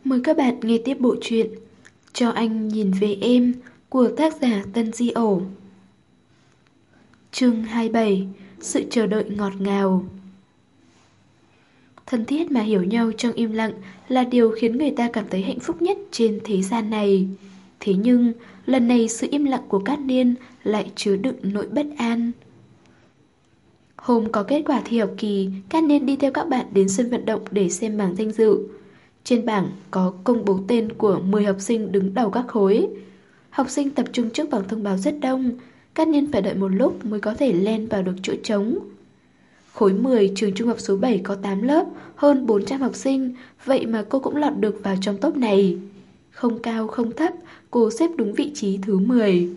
Mời các bạn nghe tiếp bộ truyện Cho anh nhìn về em của tác giả Tân Di Ổ. Chương 27. Sự chờ đợi ngọt ngào. Thân thiết mà hiểu nhau trong im lặng là điều khiến người ta cảm thấy hạnh phúc nhất trên thế gian này. Thế nhưng, lần này sự im lặng của Cát Niên lại chứa đựng nỗi bất an. Hôm có kết quả thi học kỳ, Cát Niên đi theo các bạn đến sân vận động để xem bảng danh dự. Trên bảng có công bố tên của 10 học sinh đứng đầu các khối. Học sinh tập trung trước bảng thông báo rất đông, Cát Niên phải đợi một lúc mới có thể len vào được chỗ trống. Khối 10 trường trung học số 7 có 8 lớp, hơn 400 học sinh, vậy mà cô cũng lọt được vào trong top này. Không cao không thấp, cô xếp đúng vị trí thứ 10.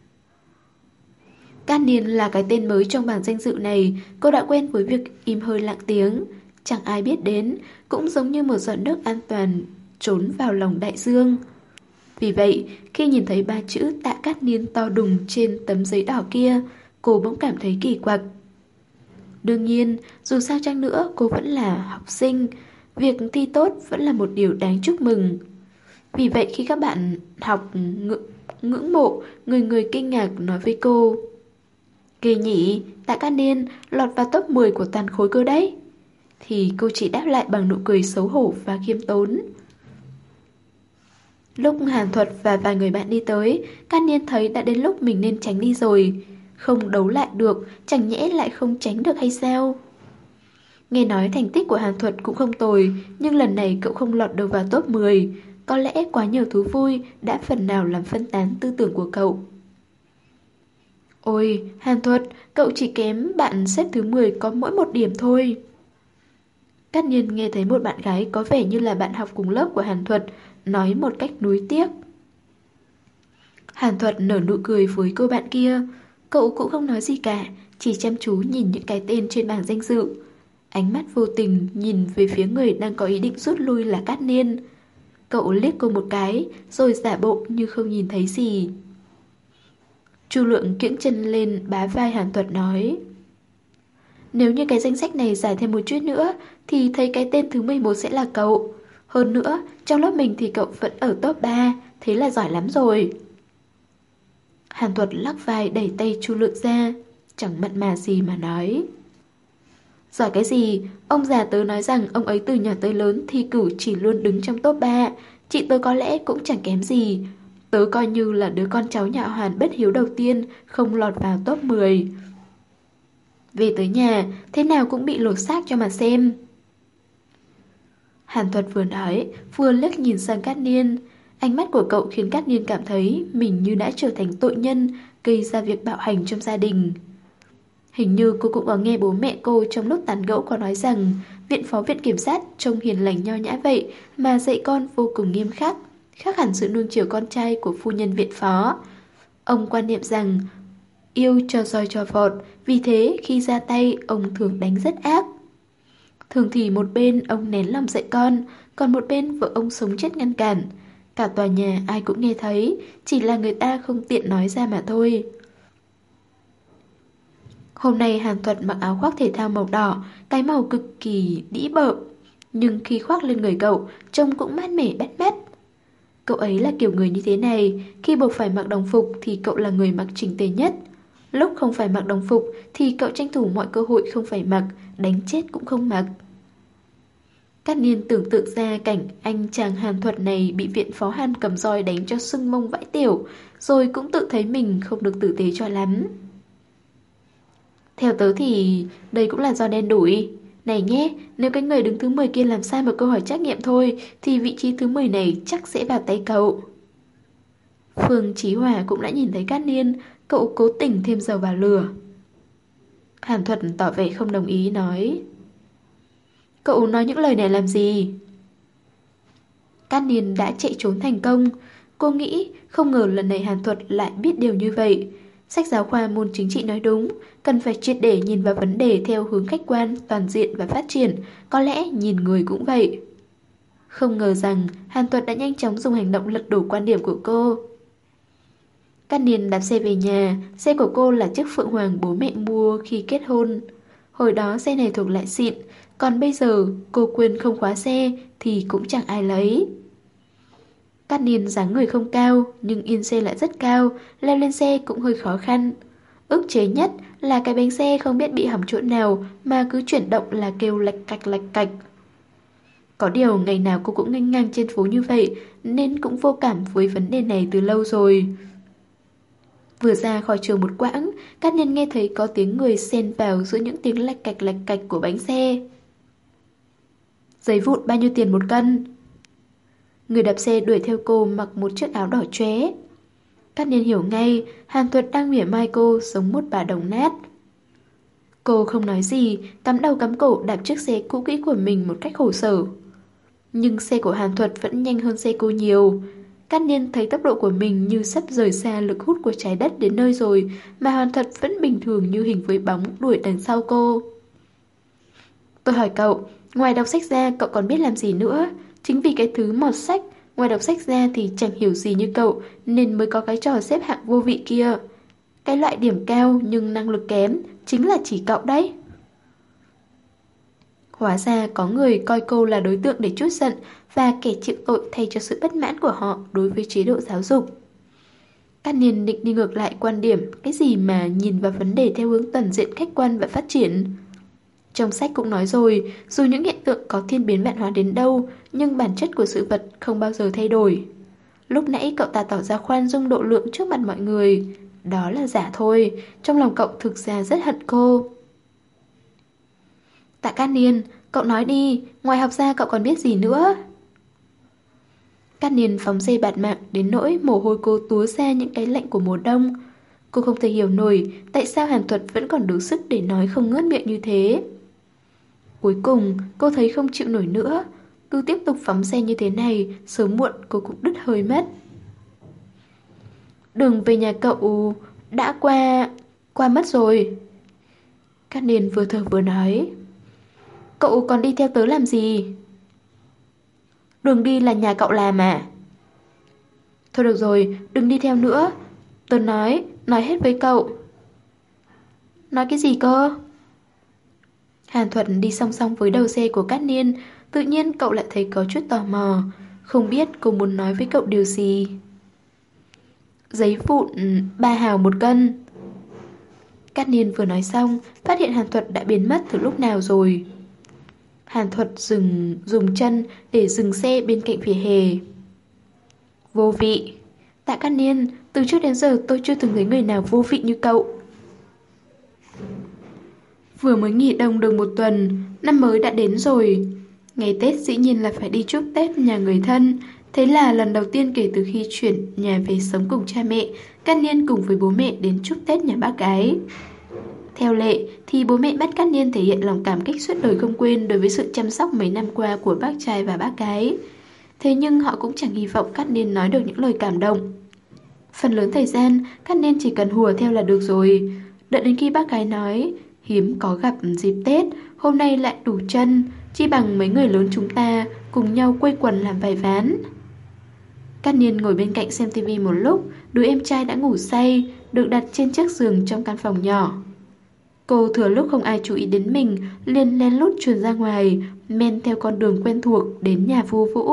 Cát Niên là cái tên mới trong bảng danh dự này, cô đã quen với việc im hơi lặng tiếng. Chẳng ai biết đến, cũng giống như một giọt nước an toàn trốn vào lòng đại dương. Vì vậy, khi nhìn thấy ba chữ Tạ Cát Niên to đùng trên tấm giấy đỏ kia, cô bỗng cảm thấy kỳ quặc. Đương nhiên, dù sao chăng nữa cô vẫn là học sinh, việc thi tốt vẫn là một điều đáng chúc mừng. Vì vậy khi các bạn học ngưỡng mộ, người người kinh ngạc nói với cô: "Kỳ nhỉ, Tạ Cát Niên lọt vào top 10 của toàn khối cơ đấy." Thì cô chỉ đáp lại bằng nụ cười xấu hổ và khiêm tốn. Lúc Hàn Thuật và vài người bạn đi tới, Cát Niên thấy đã đến lúc mình nên tránh đi rồi. Không đấu lại được, chẳng nhẽ lại không tránh được hay sao? Nghe nói thành tích của Hàn Thuật cũng không tồi, nhưng lần này cậu không lọt được vào top 10. Có lẽ quá nhiều thú vui đã phần nào làm phân tán tư tưởng của cậu. Ôi, Hàn Thuật, cậu chỉ kém bạn xếp thứ 10 có mỗi một điểm thôi. Cát Niên nghe thấy một bạn gái có vẻ như là bạn học cùng lớp của Hàn Thuật nói một cách nuối tiếc. Hàn Thuật nở nụ cười với cô bạn kia. Cậu cũng không nói gì cả, chỉ chăm chú nhìn những cái tên trên bảng danh dự. Ánh mắt vô tình nhìn về phía người đang có ý định rút lui là Cát Niên. Cậu liếc cô một cái, rồi giả bộ như không nhìn thấy gì. Chu Lượng kiễng chân lên bá vai Hàn Thuật nói: "Nếu như cái danh sách này dài thêm một chút nữa thì thấy cái tên thứ 11 sẽ là cậu. Hơn nữa, trong lớp mình thì cậu vẫn ở top 3, thế là giỏi lắm rồi." Hàn Thuật lắc vai đẩy tay Chu Lượng ra, chẳng mặn mà gì mà nói: "Giỏi cái gì, ông già tớ nói rằng ông ấy từ nhỏ tới lớn thi cử chỉ luôn đứng trong top 3, chị tớ có lẽ cũng chẳng kém gì. Tớ coi như là đứa con cháu nhà Hàn bất hiếu đầu tiên không lọt vào top 10. Về tới nhà, thế nào cũng bị lột xác cho mà xem." Hàn Thuật vừa nói, vừa liếc nhìn sang Cát Niên. Ánh mắt của cậu khiến Cát Niên cảm thấy mình như đã trở thành tội nhân, gây ra việc bạo hành trong gia đình. Hình như cô cũng có nghe bố mẹ cô trong lúc tán gẫu có nói rằng viện phó viện kiểm sát trông hiền lành nho nhã vậy mà dạy con vô cùng nghiêm khắc, khác hẳn sự nuông chiều con trai của phu nhân viện phó. Ông quan niệm rằng yêu cho roi cho vọt, vì thế khi ra tay ông thường đánh rất ác. Thường thì một bên ông nén lòng dạy con, còn một bên vợ ông sống chết ngăn cản. Cả tòa nhà ai cũng nghe thấy, chỉ là người ta không tiện nói ra mà thôi. Hôm nay Hàn Thuật mặc áo khoác thể thao màu đỏ, cái màu cực kỳ đĩ bợm, nhưng khi khoác lên người cậu, trông cũng mát mẻ bắt mắt. Cậu ấy là kiểu người như thế này, khi buộc phải mặc đồng phục thì cậu là người mặc chỉnh tề nhất. Lúc không phải mặc đồng phục thì cậu tranh thủ mọi cơ hội không phải mặc, đánh chết cũng không mặc. Cát Niên tưởng tượng ra cảnh anh chàng Hàn Thuật này bị viện phó Hàn cầm roi đánh cho sưng mông vãi tiểu, rồi cũng tự thấy mình không được tử tế cho lắm. Theo tớ thì đây cũng là do đen đủi. Này nhé, nếu cái người đứng thứ 10 kia làm sai một câu hỏi trắc nghiệm thôi thì vị trí thứ 10 này chắc sẽ vào tay cậu. Phương Chí Hòa cũng đã nhìn thấy Cát Niên, cậu cố tình thêm dầu vào lửa. Hàn Thuật tỏ vẻ không đồng ý nói: "Cậu nói những lời này làm gì?" Cát Niên đã chạy trốn thành công. Cô nghĩ không ngờ lần này Hàn Thuật lại biết điều như vậy. Sách giáo khoa môn chính trị nói đúng, cần phải triệt để nhìn vào vấn đề theo hướng khách quan, toàn diện và phát triển, có lẽ nhìn người cũng vậy. Không ngờ rằng Hàn Thuật đã nhanh chóng dùng hành động lật đổ quan điểm của cô. Cát Niên đạp xe về nhà, xe của cô là chiếc Phượng Hoàng bố mẹ mua khi kết hôn. Hồi đó xe này thuộc loại xịn, còn bây giờ cô quên không khóa xe thì cũng chẳng ai lấy. Cát Niên dáng người không cao, nhưng yên xe lại rất cao, leo lên xe cũng hơi khó khăn. Ức chế nhất là cái bánh xe không biết bị hỏng chỗ nào mà cứ chuyển động là kêu lạch cạch lạch cạch. Có điều ngày nào cô cũng nghênh ngang trên phố như vậy nên cũng vô cảm với vấn đề này từ lâu rồi. Vừa ra khỏi trường một quãng, Cát Nhân nghe thấy có tiếng người xen vào giữa những tiếng lạch cạch của bánh xe. Giấy vụn bao nhiêu tiền một cân? Người đạp xe đuổi theo cô mặc một chiếc áo đỏ chóe. Cát Nhân hiểu ngay, Hàn Thuật đang mỉa mai cô giống một bà đồng nát. Cô không nói gì, cắm đầu cắm cổ đạp chiếc xe cũ kỹ của mình một cách khổ sở. Nhưng xe của Hàn Thuật vẫn nhanh hơn xe cô nhiều. Cát Niên thấy tốc độ của mình như sắp rời xa lực hút của trái đất đến nơi rồi, mà Hàn Thuật vẫn bình thường như hình với bóng đuổi đằng sau cô. Tôi hỏi cậu, ngoài đọc sách ra cậu còn biết làm gì nữa? Chính vì cái thứ mọt sách, ngoài đọc sách ra thì chẳng hiểu gì như cậu, nên mới có cái trò xếp hạng vô vị kia. Cái loại điểm cao nhưng năng lực kém, chính là chỉ cậu đấy. Hóa ra có người coi cô là đối tượng để trút giận và kẻ chịu tội thay cho sự bất mãn của họ đối với chế độ giáo dục. Cát Niên định đi ngược lại quan điểm cái gì mà nhìn vào vấn đề theo hướng toàn diện khách quan và phát triển. Trong sách cũng nói rồi, dù những hiện tượng có thiên biến vạn hóa đến đâu, nhưng bản chất của sự vật không bao giờ thay đổi. Lúc nãy cậu ta tỏ ra khoan dung độ lượng trước mặt mọi người. Đó là giả thôi, trong lòng cậu thực ra rất hận cô. Tạ Cát Niên, cậu nói đi, ngoài học ra cậu còn biết gì nữa? Cát Niên phóng xe bạt mạng đến nỗi mồ hôi cô túa ra những cái lạnh của mùa đông. Cô không thể hiểu nổi tại sao Hàn Thuật vẫn còn đủ sức để nói không ngớt miệng như thế. Cuối cùng cô thấy không chịu nổi nữa. Cứ tiếp tục phóng xe như thế này, sớm muộn cô cũng đứt hơi mất. Đường về nhà cậu đã qua mất rồi. Cát Niên vừa thở vừa nói. Cậu còn đi theo tớ làm gì? Đường đi là nhà cậu làm à? Thôi được rồi, đừng đi theo nữa. Tớ nói hết với cậu. Nói cái gì cơ? Hàn Thuật đi song song với đầu xe của Cát Niên. Tự nhiên cậu lại thấy có chút tò mò. Không biết cô muốn nói với cậu điều gì. Giấy vụn 3 hào một cân. Cát Niên vừa nói xong, phát hiện Hàn Thuật đã biến mất từ lúc nào rồi. Hàn Thuật dùng chân để dừng xe bên cạnh vỉa hè. Vô vị. Tạ Cát Niên, từ trước đến giờ tôi chưa từng thấy người nào vô vị như cậu. Vừa mới nghỉ đông được một tuần, năm mới đã đến rồi. Ngày Tết dĩ nhiên là phải đi chúc Tết nhà người thân. Thế là lần đầu tiên kể từ khi chuyển nhà về sống cùng cha mẹ, Cát Niên cùng với bố mẹ đến chúc Tết nhà bác gái. Theo lệ thì bố mẹ bắt Cát Niên thể hiện lòng cảm kích suốt đời không quên đối với sự chăm sóc mấy năm qua của bác trai và bác gái. Thế nhưng họ cũng chẳng hy vọng Cát Niên nói được những lời cảm động. Phần lớn thời gian, Cát Niên chỉ cần hùa theo là được rồi. Đợi đến khi bác gái nói, hiếm có gặp dịp Tết, hôm nay lại đủ chân, chi bằng mấy người lớn chúng ta cùng nhau quây quần làm vài ván. Cát Niên ngồi bên cạnh xem tivi một lúc, đứa em trai đã ngủ say, được đặt trên chiếc giường trong căn phòng nhỏ. Cô thừa lúc không ai chú ý đến mình, liền lén lút chuồn ra ngoài, men theo con đường quen thuộc đến nhà Vu Vũ.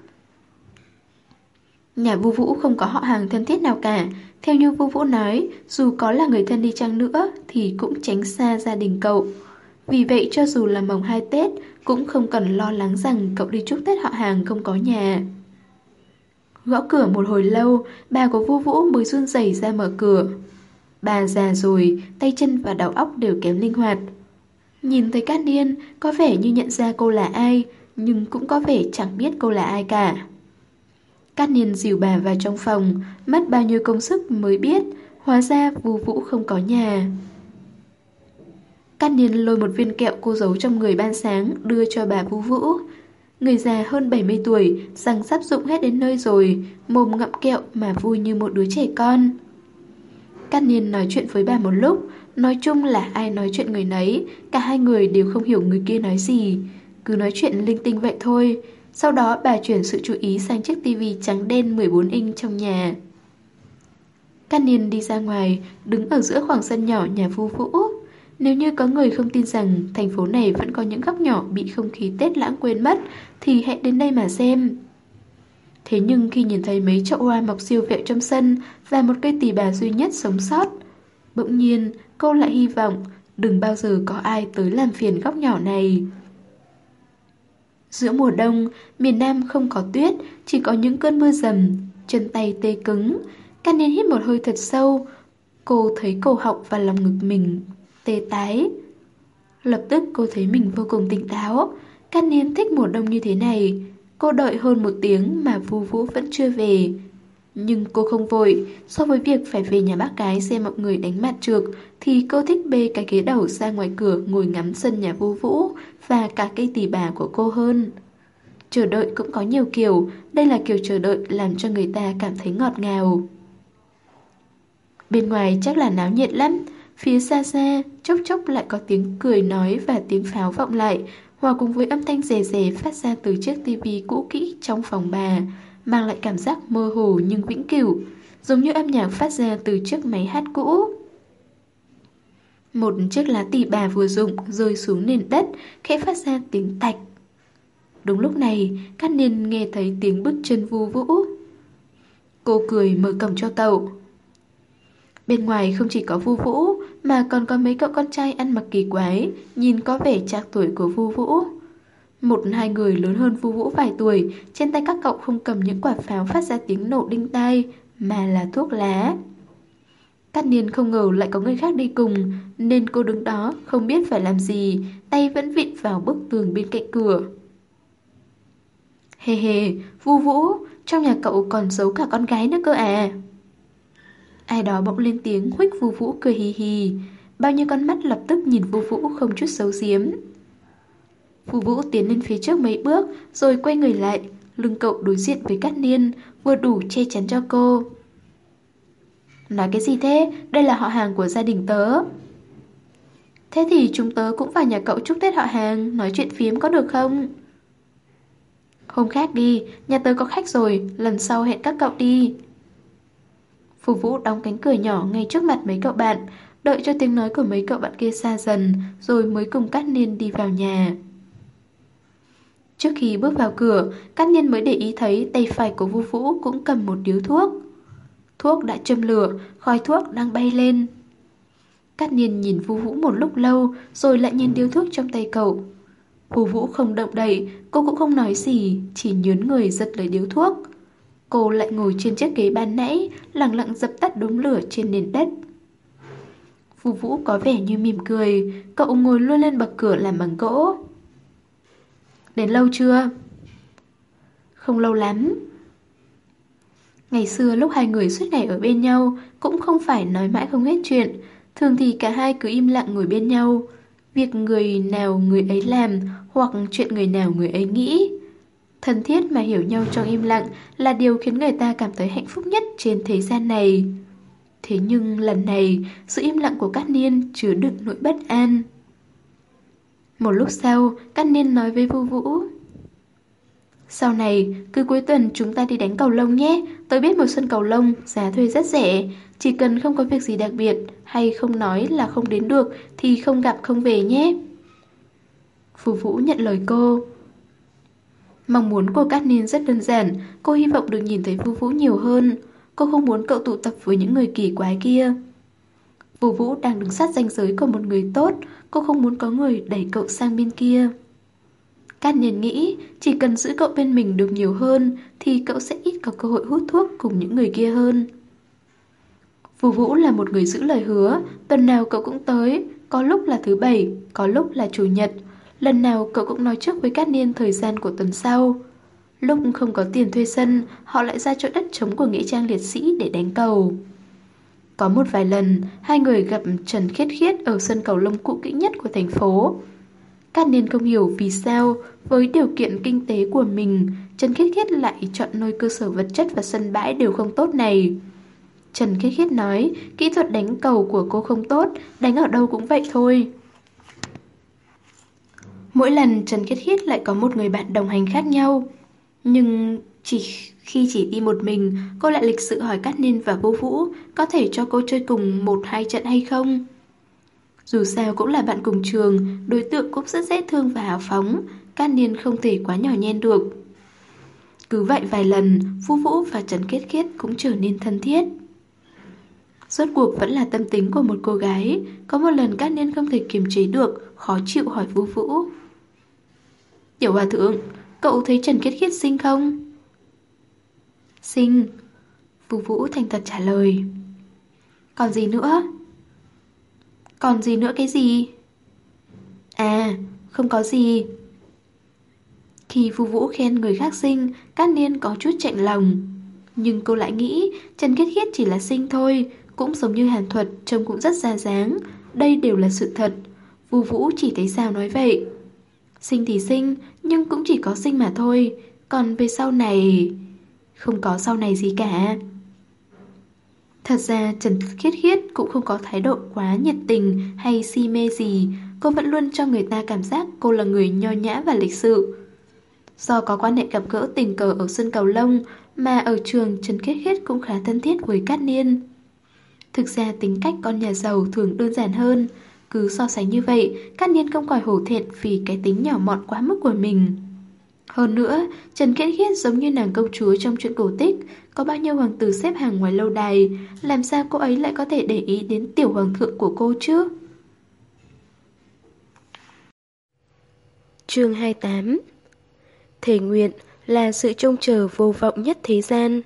Nhà Vu Vũ không có họ hàng thân thiết nào cả. Theo như Vu Vũ nói, dù có là người thân đi chăng nữa thì cũng tránh xa gia đình cậu. Vì vậy cho dù là mồng 2 Tết cũng không cần lo lắng rằng cậu đi chúc Tết họ hàng không có nhà. Gõ cửa một hồi lâu, bà của Vu Vũ mới run rẩy ra mở cửa. Bà già rồi, tay chân và đầu óc đều kém linh hoạt. Nhìn thấy Cát Niên, có vẻ như nhận ra cô là ai, nhưng cũng có vẻ chẳng biết cô là ai cả. Cát Niên dìu bà vào trong phòng, mất bao nhiêu công sức mới biết, hóa ra Vu Vũ không có nhà. Cát Niên lôi một viên kẹo cô giấu trong người ban sáng đưa cho bà Vu Vũ. Người già hơn 70 tuổi, răng sắp rụng hết đến nơi rồi, mồm ngậm kẹo mà vui như một đứa trẻ con. Cát Niên nói chuyện với bà một lúc, nói chung là ai nói chuyện người nấy, cả hai người đều không hiểu người kia nói gì, cứ nói chuyện linh tinh vậy thôi. Sau đó bà chuyển sự chú ý sang chiếc tivi trắng đen 14 inch trong nhà. Cát Niên đi ra ngoài, đứng ở giữa khoảng sân nhỏ nhà Vu Vũ. Nếu như có người không tin rằng thành phố này vẫn có những góc nhỏ bị không khí Tết lãng quên mất, thì hãy đến đây mà xem. Thế nhưng khi nhìn thấy mấy chậu hoa mọc siêu vẹo trong sân và một cây tỳ bà duy nhất sống sót, bỗng nhiên cô lại hy vọng đừng bao giờ có ai tới làm phiền góc nhỏ này. Giữa mùa đông, miền Nam không có tuyết, chỉ có những cơn mưa rầm, chân tay tê cứng. Can Niên hít một hơi thật sâu, cô thấy cổ họng và lòng ngực mình tê tái. Lập tức cô thấy mình vô cùng tỉnh táo. Can Niên thích mùa đông như thế này. Cô đợi hơn 1 tiếng mà Vu Vũ vẫn chưa về. Nhưng cô không vội. So với việc phải về nhà bác gái xem mọi người đánh mặt trược, thì cô thích bê cái ghế đầu ra ngoài cửa ngồi ngắm sân nhà Vu Vũ và cả cây tỳ bà của cô hơn. Chờ đợi cũng có nhiều kiểu. Đây là kiểu chờ đợi làm cho người ta cảm thấy ngọt ngào. Bên ngoài chắc là náo nhiệt lắm. Phía xa xa, chốc chốc lại có tiếng cười nói và tiếng pháo vọng lại, hòa cùng với âm thanh rè rè phát ra từ chiếc tivi cũ kỹ trong phòng bà, mang lại cảm giác mơ hồ nhưng vĩnh cửu, giống như âm nhạc phát ra từ chiếc máy hát cũ. Một chiếc lá tỳ bà vừa rụng rơi xuống nền đất, khẽ phát ra tiếng tạch. Đúng lúc này, Cát Niên nghe thấy tiếng bước chân Vu Vũ. Cô cười mở cổng cho cậu. Bên ngoài không chỉ có Vu Vũ mà còn có mấy cậu con trai ăn mặc kỳ quái, nhìn có vẻ trạc tuổi của Vu Vũ. 1-2 người lớn hơn Vu Vũ vài tuổi, trên tay các cậu không cầm những quả pháo phát ra tiếng nổ đinh tai, mà là thuốc lá. Cát Niên không ngờ lại có người khác đi cùng, nên cô đứng đó không biết phải làm gì, tay vẫn vịn vào bức tường bên cạnh cửa. Hề hề, Vu Vũ, trong nhà cậu còn giấu cả con gái nữa cơ à? Ai đó bỗng lên tiếng huých Vu Vũ cười hì hì. Bao nhiêu con mắt lập tức nhìn Vu Vũ không chút giấu giếm. Vu Vũ tiến lên phía trước mấy bước, rồi quay người lại, lưng cậu đối diện với Cát Niên, vừa đủ che chắn cho cô. Nói cái gì thế? Đây là họ hàng của gia đình tớ. Thế thì chúng tớ cũng vào nhà cậu chúc Tết họ hàng, nói chuyện phiếm có được không? Hôm khác đi, nhà tớ có khách rồi, lần sau hẹn các cậu đi. Vu Vũ đóng cánh cửa nhỏ ngay trước mặt mấy cậu bạn, đợi cho tiếng nói của mấy cậu bạn kia xa dần, rồi mới cùng Cát Niên đi vào nhà. Trước khi bước vào cửa, Cát Niên mới để ý thấy tay phải của Vu Vũ cũng cầm một điếu thuốc. Thuốc đã châm lửa, khói thuốc đang bay lên. Cát Niên nhìn Vu Vũ một lúc lâu, rồi lại nhìn điếu thuốc trong tay cậu. Vu Vũ không động đậy, cô cũng không nói gì, chỉ nhớn người giật lấy điếu thuốc. Cô lại ngồi trên chiếc ghế ban nãy, lặng lặng dập tắt đống lửa trên nền đất. Vu Vũ có vẻ như mỉm cười, cậu ngồi luôn lên bậc cửa làm bằng gỗ. Đến lâu chưa? Không lâu lắm. Ngày xưa lúc hai người suốt ngày ở bên nhau, cũng không phải nói mãi không hết chuyện. Thường thì cả hai cứ im lặng ngồi bên nhau. Việc người nào người ấy làm, hoặc chuyện người nào người ấy nghĩ. Thân thiết mà hiểu nhau trong im lặng là điều khiến người ta cảm thấy hạnh phúc nhất trên thế gian này. Thế nhưng lần này, sự im lặng của Cát Niên chứa đựng nỗi bất an. Một lúc sau, Cát Niên nói với Vu Vũ. Sau này, cứ cuối tuần chúng ta đi đánh cầu lông nhé. Tôi biết một sân cầu lông, giá thuê rất rẻ. Chỉ cần không có việc gì đặc biệt, hay không nói là không đến được, thì không gặp không về nhé. Vu Vũ nhận lời cô. Mong muốn của Cát Niên rất đơn giản, cô hy vọng được nhìn thấy Vu Vũ nhiều hơn. Cô không muốn cậu tụ tập với những người kỳ quái kia. Vu Vũ đang đứng sát ranh giới của một người tốt, cô không muốn có người đẩy cậu sang bên kia. Cát Niên nghĩ chỉ cần giữ cậu bên mình được nhiều hơn thì cậu sẽ ít có cơ hội hút thuốc cùng những người kia hơn. Vu Vũ là một người giữ lời hứa, tuần nào cậu cũng tới, có lúc là thứ Bảy, có lúc là Chủ nhật. Lần nào cậu cũng nói trước với Cát Niên thời gian của tuần sau. Lúc không có tiền thuê sân, họ lại ra chỗ đất trống của nghĩa trang liệt sĩ để đánh cầu. Có một vài lần, hai người gặp Trần Khiết Khiết ở sân cầu lông cũ kỹ nhất của thành phố. Cát Niên không hiểu vì sao, với điều kiện kinh tế của mình, Trần Khiết Khiết lại chọn nơi cơ sở vật chất và sân bãi đều không tốt này. Trần Khiết Khiết nói, kỹ thuật đánh cầu của cô không tốt, đánh ở đâu cũng vậy thôi. Mỗi lần Trần Khiết Khiết lại có một người bạn đồng hành khác nhau. Nhưng khi chỉ đi một mình, cô lại lịch sự hỏi Cát Niên và Vu Vũ có thể cho cô chơi cùng 1-2 trận hay không. Dù sao cũng là bạn cùng trường, đối tượng cũng rất dễ thương và hào phóng, Cát Niên không thể quá nhỏ nhen được. Cứ vậy vài lần, Vu Vũ và Trần Khiết Khiết cũng trở nên thân thiết. Rốt cuộc vẫn là tâm tính của một cô gái. Có một lần Cát Niên không thể kiềm chế được, khó chịu hỏi Vu Vũ. Tiểu hòa thượng, cậu thấy Trần Khiết Khiết xinh không? Xinh. Vu Vũ thành thật trả lời. Còn gì nữa? Còn gì nữa cái gì? À, không có gì. Khi Vu Vũ khen người khác xinh, Cát Niên có chút chạnh lòng. Nhưng cô lại nghĩ Trần Khiết Khiết chỉ là xinh thôi, cũng giống như Hàn Thuật, trông cũng rất ra dáng. Đây đều là sự thật. Vu Vũ chỉ thấy sao nói vậy. Xinh thì xinh, nhưng cũng chỉ có xinh mà thôi. Còn về sau này... Không có sau này gì cả. Thật ra Trần Khiết Khiết cũng không có thái độ quá nhiệt tình hay si mê gì. Cô vẫn luôn cho người ta cảm giác cô là người nho nhã và lịch sự. Do có quan hệ gặp gỡ tình cờ ở sân cầu lông mà ở trường Trần Khiết Khiết cũng khá thân thiết với Cát Niên. Thực ra tính cách con nhà giàu thường đơn giản hơn. Cứ so sánh như vậy, Cát Niên không khỏi hổ thẹn vì cái tính nhỏ mọn quá mức của mình. Hơn nữa, Trần Khiết Khiết giống như nàng công chúa trong truyện cổ tích, có bao nhiêu hoàng tử xếp hàng ngoài lâu đài, làm sao cô ấy lại có thể để ý đến tiểu hoàng thượng của cô chứ? Chương 28. Thề nguyện là sự trông chờ vô vọng nhất thế gian.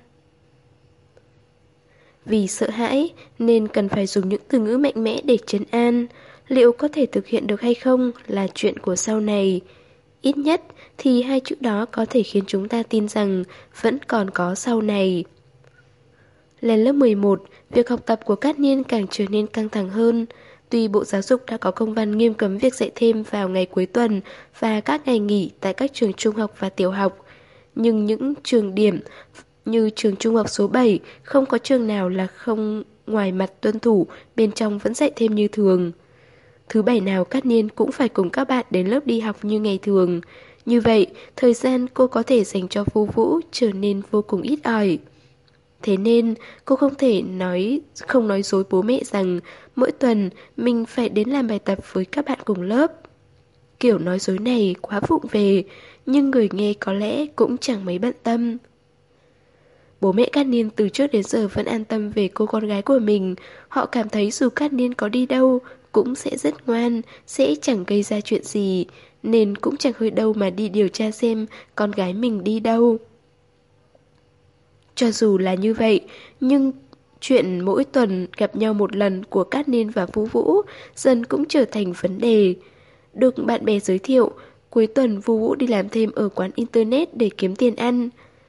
Vì sợ hãi nên cần phải dùng những từ ngữ mạnh mẽ để trấn an. Liệu có thể thực hiện được hay không là chuyện của sau này. Ít nhất thì hai chữ đó có thể khiến chúng ta tin rằng vẫn còn có sau này. Lên lớp 11, việc học tập của Cát Niên càng trở nên căng thẳng hơn. Tuy Bộ Giáo dục đã có công văn nghiêm cấm việc dạy thêm vào ngày cuối tuần và các ngày nghỉ tại các trường trung học và tiểu học, nhưng những trường điểm như trường trung học số 7 không có trường nào là không ngoài mặt tuân thủ, bên trong vẫn dạy thêm như thường. Thứ bảy nào Cát Niên cũng phải cùng các bạn đến lớp đi học như ngày thường. Như vậy, thời gian cô có thể dành cho Vu Vũ trở nên vô cùng ít ỏi. Thế nên, cô không thể không nói dối bố mẹ rằng mỗi tuần mình phải đến làm bài tập với các bạn cùng lớp. Kiểu nói dối này quá vụng về, nhưng người nghe có lẽ cũng chẳng mấy bận tâm. Bố mẹ Cát Niên từ trước đến giờ vẫn an tâm về cô con gái của mình. Họ cảm thấy dù Cát Niên có đi đâu cũng sẽ rất ngoan, sẽ chẳng gây ra chuyện gì, nên cũng chẳng hơi đâu mà đi điều tra xem con gái mình đi đâu. Cho dù là như vậy, nhưng chuyện mỗi tuần gặp nhau một lần của Cát Niên và Vu Vũ dần cũng trở thành vấn đề. Được bạn bè giới thiệu, cuối tuần Vu Vũ đi làm thêm ở quán internet để kiếm tiền ăn.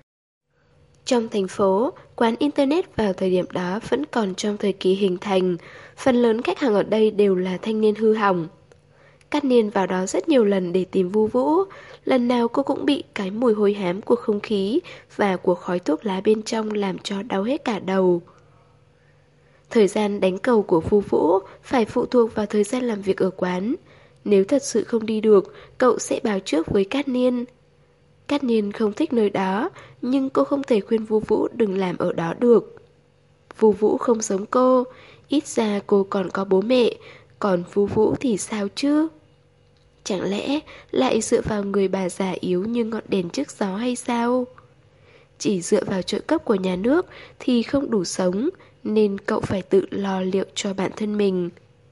Trong thành phố, quán internet vào thời điểm đó vẫn còn trong thời kỳ hình thành, phần lớn khách hàng ở đây đều là thanh niên hư hỏng. Cát Niên vào đó rất nhiều lần để tìm Vu Vũ, lần nào cô cũng bị cái mùi hôi hám của không khí và của khói thuốc lá bên trong làm cho đau hết cả đầu. Thời gian đánh cầu của Vu Vũ phải phụ thuộc vào thời gian làm việc ở quán. Nếu thật sự không đi được, cậu sẽ báo trước với Cát Niên. Cát Niên không thích nơi đó, nhưng cô không thể khuyên Vu Vũ đừng làm ở đó được. Vu Vũ không giống cô, ít ra cô còn có bố mẹ, còn Vu Vũ thì sao chứ? Chẳng lẽ lại dựa vào người bà già yếu như ngọn đèn trước gió hay sao? Chỉ dựa vào trợ cấp của nhà nước thì không đủ sống, nên cậu phải tự lo liệu cho bản thân mình.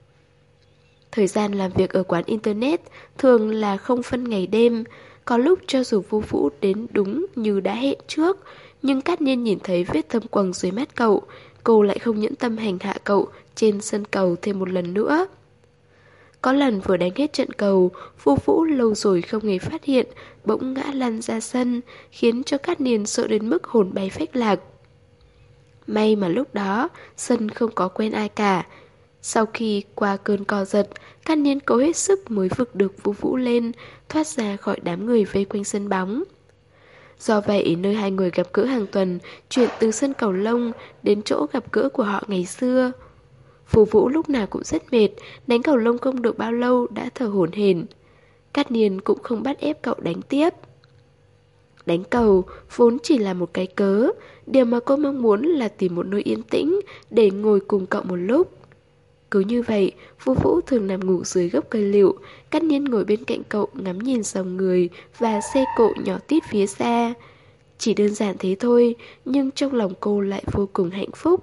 Thời gian làm việc ở quán internet thường là không phân ngày đêm. Có lúc cho dù Vu Vũ đến đúng như đã hẹn trước, nhưng Cát Niên nhìn thấy vết thâm quầng dưới mắt cậu, cô lại không nhẫn tâm hành hạ cậu trên sân cầu thêm một lần nữa. Có lần vừa đánh hết trận cầu, Vu Vũ lâu rồi không hề phát hiện, bỗng ngã lăn ra sân, khiến cho Cát Niên sợ đến mức hồn bay phách lạc. May mà lúc đó, sân không có quen ai cả. Sau khi qua cơn co giật, Cát Niên cố hết sức mới vực được Vu Vũ lên, thoát ra khỏi đám người vây quanh sân bóng. Do vậy, nơi hai người gặp gỡ hàng tuần chuyển từ sân cầu lông đến chỗ gặp gỡ của họ ngày xưa. Vu Vũ lúc nào cũng rất mệt, đánh cầu lông không được bao lâu đã thở hổn hển. Cát Niên cũng không bắt ép cậu đánh tiếp. Đánh cầu vốn chỉ là một cái cớ, điều mà cô mong muốn là tìm một nơi yên tĩnh để ngồi cùng cậu một lúc. Cứ như vậy, Vu Vũ thường nằm ngủ dưới gốc cây lựu, Cát Niên ngồi bên cạnh cậu ngắm nhìn dòng người và xe cộ nhỏ tít phía xa. Chỉ đơn giản thế thôi, nhưng trong lòng cô lại vô cùng hạnh phúc.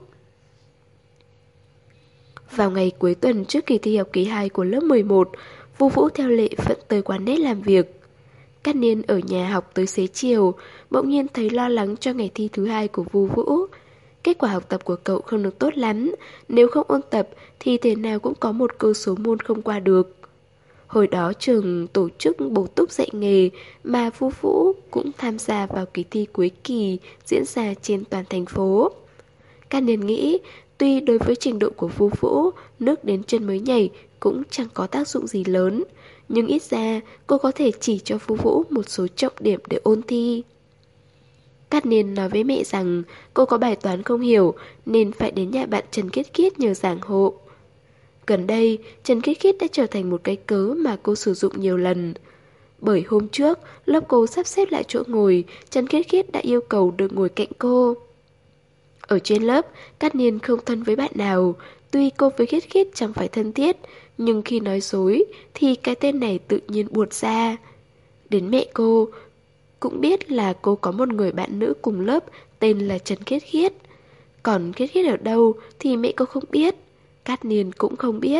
Vào ngày cuối tuần trước kỳ thi học kỳ 2 của lớp 11, Vu Vũ theo lệ vẫn tới quán nét làm việc. Cát Niên ở nhà học tới xế chiều, bỗng nhiên thấy lo lắng cho ngày thi thứ 2 của Vu Vũ. Kết quả học tập của cậu không được tốt lắm, nếu không ôn tập thì thế nào cũng có một cơ số môn không qua được. Hồi đó trường tổ chức bổ túc dạy nghề mà Vu Vũ cũng tham gia vào kỳ thi cuối kỳ diễn ra trên toàn thành phố. Cát Niên nghĩ, tuy đối với trình độ của Vu Vũ, nước đến chân mới nhảy cũng chẳng có tác dụng gì lớn, nhưng ít ra cô có thể chỉ cho Vu Vũ một số trọng điểm để ôn thi. Cát Niên nói với mẹ rằng cô có bài toán không hiểu nên phải đến nhà bạn Trần Khiết Khiết nhờ giảng hộ. Gần đây, Trần Khiết Khiết đã trở thành một cái cớ mà cô sử dụng nhiều lần. Bởi hôm trước, lớp cô sắp xếp lại chỗ ngồi, Trần Khiết Khiết đã yêu cầu được ngồi cạnh cô. Ở trên lớp, Cát Niên không thân với bạn nào, tuy cô với Khiết Khiết chẳng phải thân thiết, nhưng khi nói dối thì cái tên này tự nhiên buột ra. Đến mẹ cô cũng biết là cô có một người bạn nữ cùng lớp tên là Trần Khiết Khiết. Còn Khiết Khiết ở đâu thì mẹ cô không biết, Cát Niên cũng không biết.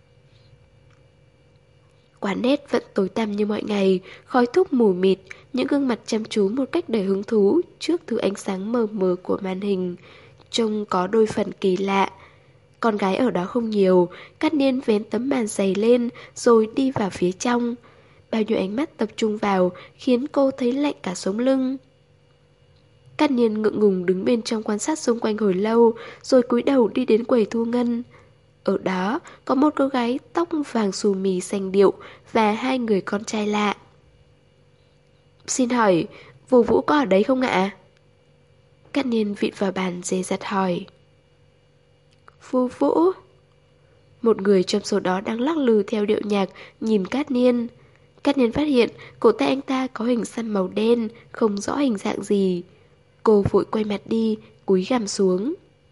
Quán nét vẫn tối tăm như mọi ngày, khói thuốc mù mịt, những gương mặt chăm chú một cách đầy hứng thú trước thứ ánh sáng mờ mờ của màn hình. Trông có đôi phần kỳ lạ. Con gái ở đó không nhiều, Cát Niên vén tấm màn dày lên rồi đi vào phía trong. Bao nhiêu ánh mắt tập trung vào khiến cô thấy lạnh cả sống lưng. Cát Niên ngượng ngùng đứng bên trong quan sát xung quanh hồi lâu, rồi cúi đầu đi đến quầy thu ngân. Ở đó có một cô gái tóc vàng xù mì xanh điệu và hai người con trai lạ. Xin hỏi, Vu Vũ có ở đấy không ạ? Cát Niên vịn vào bàn dè dặt hỏi. Vu Vũ? Một người trong số đó đang lắc lư theo điệu nhạc, nhìn Cát Niên. Cát Niên phát hiện cổ tay anh ta có hình xăm màu đen, không rõ hình dạng gì. Cô vội quay mặt đi, cúi gằm xuống.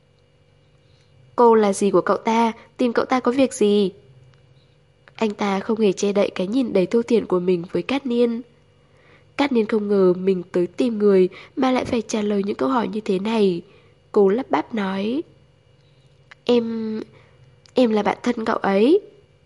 Cô là gì của cậu ta? Tìm cậu ta có việc gì? Anh ta không hề che đậy cái nhìn đầy thô thiển của mình với Cát Niên. Cát Niên không ngờ mình tới tìm người mà lại phải trả lời những câu hỏi như thế này. Cô lắp bắp nói. Em là bạn thân cậu ấy.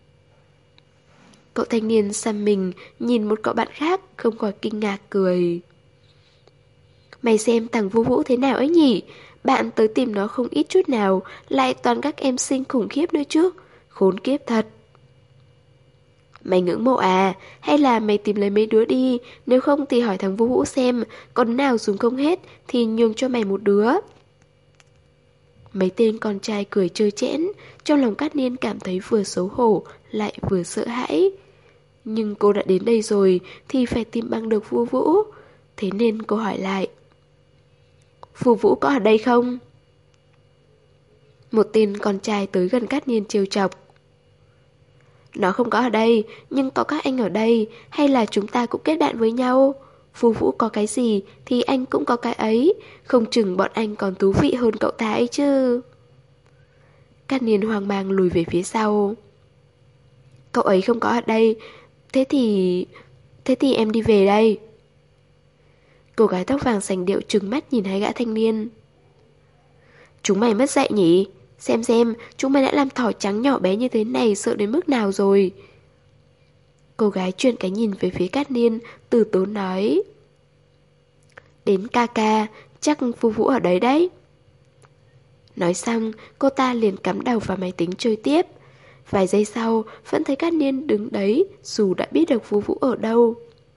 Cậu thanh niên xăm mình nhìn một cậu bạn khác không khỏi kinh ngạc cười. Mày xem thằng Vu Vũ thế nào ấy nhỉ? Bạn tới tìm nó không ít chút nào, lại toàn các em xinh khủng khiếp nữa chứ. Khốn kiếp thật. Mày ngưỡng mộ à? Hay là mày tìm lấy mấy đứa đi? Nếu không thì hỏi thằng Vu Vũ xem, còn nào dùng không hết thì nhường cho mày một đứa. Mấy tên con trai cười trơ trẽn, trong lòng Cát Niên cảm thấy vừa xấu hổ lại vừa sợ hãi. Nhưng cô đã đến đây rồi thì phải tìm bằng được Vu Vũ. Thế nên cô hỏi lại. Vu Vũ có ở đây không? Một tên con trai tới gần Cát Niên trêu chọc. Nó không có ở đây, nhưng có các anh ở đây, hay là chúng ta cũng kết bạn với nhau? Vu Vũ có cái gì thì anh cũng có cái ấy, không chừng bọn anh còn thú vị hơn cậu ta ấy chứ. Cát Niên hoang mang lùi về phía sau. Cậu ấy không có ở đây, thế thì em đi về đây. Cô gái tóc vàng sành điệu trừng mắt nhìn hai gã thanh niên. Chúng mày mất dạy nhỉ? Xem, chúng mày đã làm thỏ trắng nhỏ bé như thế này sợ đến mức nào rồi? Cô gái chuyển cái nhìn về phía Cát Niên, từ tốn nói. Đến ca ca, chắc Vu Vũ ở đấy đấy. Nói xong, cô ta liền cắm đầu vào máy tính chơi tiếp. Vài giây sau, vẫn thấy Cát Niên đứng đấy, dù đã biết được Vu Vũ ở đâu.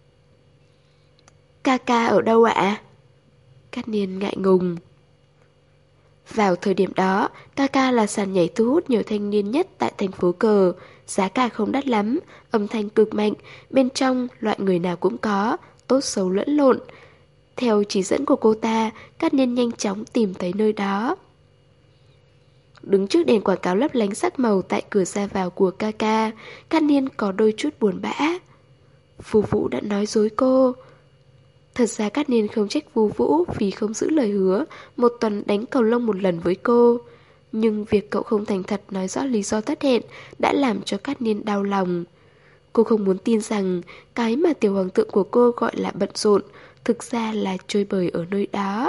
Ca ca ở đâu ạ? Cát Niên ngại ngùng. Vào thời điểm đó, Kaka là sàn nhảy thu hút nhiều thanh niên nhất tại thành phố cờ. Giá cả không đắt lắm, âm thanh cực mạnh, bên trong loại người nào cũng có, tốt xấu lẫn lộn. Theo chỉ dẫn của cô ta, Cát Niên nhanh chóng tìm thấy nơi đó. Đứng trước đèn quảng cáo lấp lánh sắc màu tại cửa ra vào của Kaka, Cát Niên có đôi chút buồn bã. Vu Vũ đã nói dối cô. Thật ra Cát Niên không trách Vu Vũ vì không giữ lời hứa, một tuần đánh cầu lông một lần với cô. Nhưng việc cậu không thành thật nói rõ lý do thất hẹn đã làm cho Cát Niên đau lòng. Cô không muốn tin rằng cái mà tiểu hoàng tượng của cô gọi là bận rộn, thực ra là chơi bời ở nơi đó.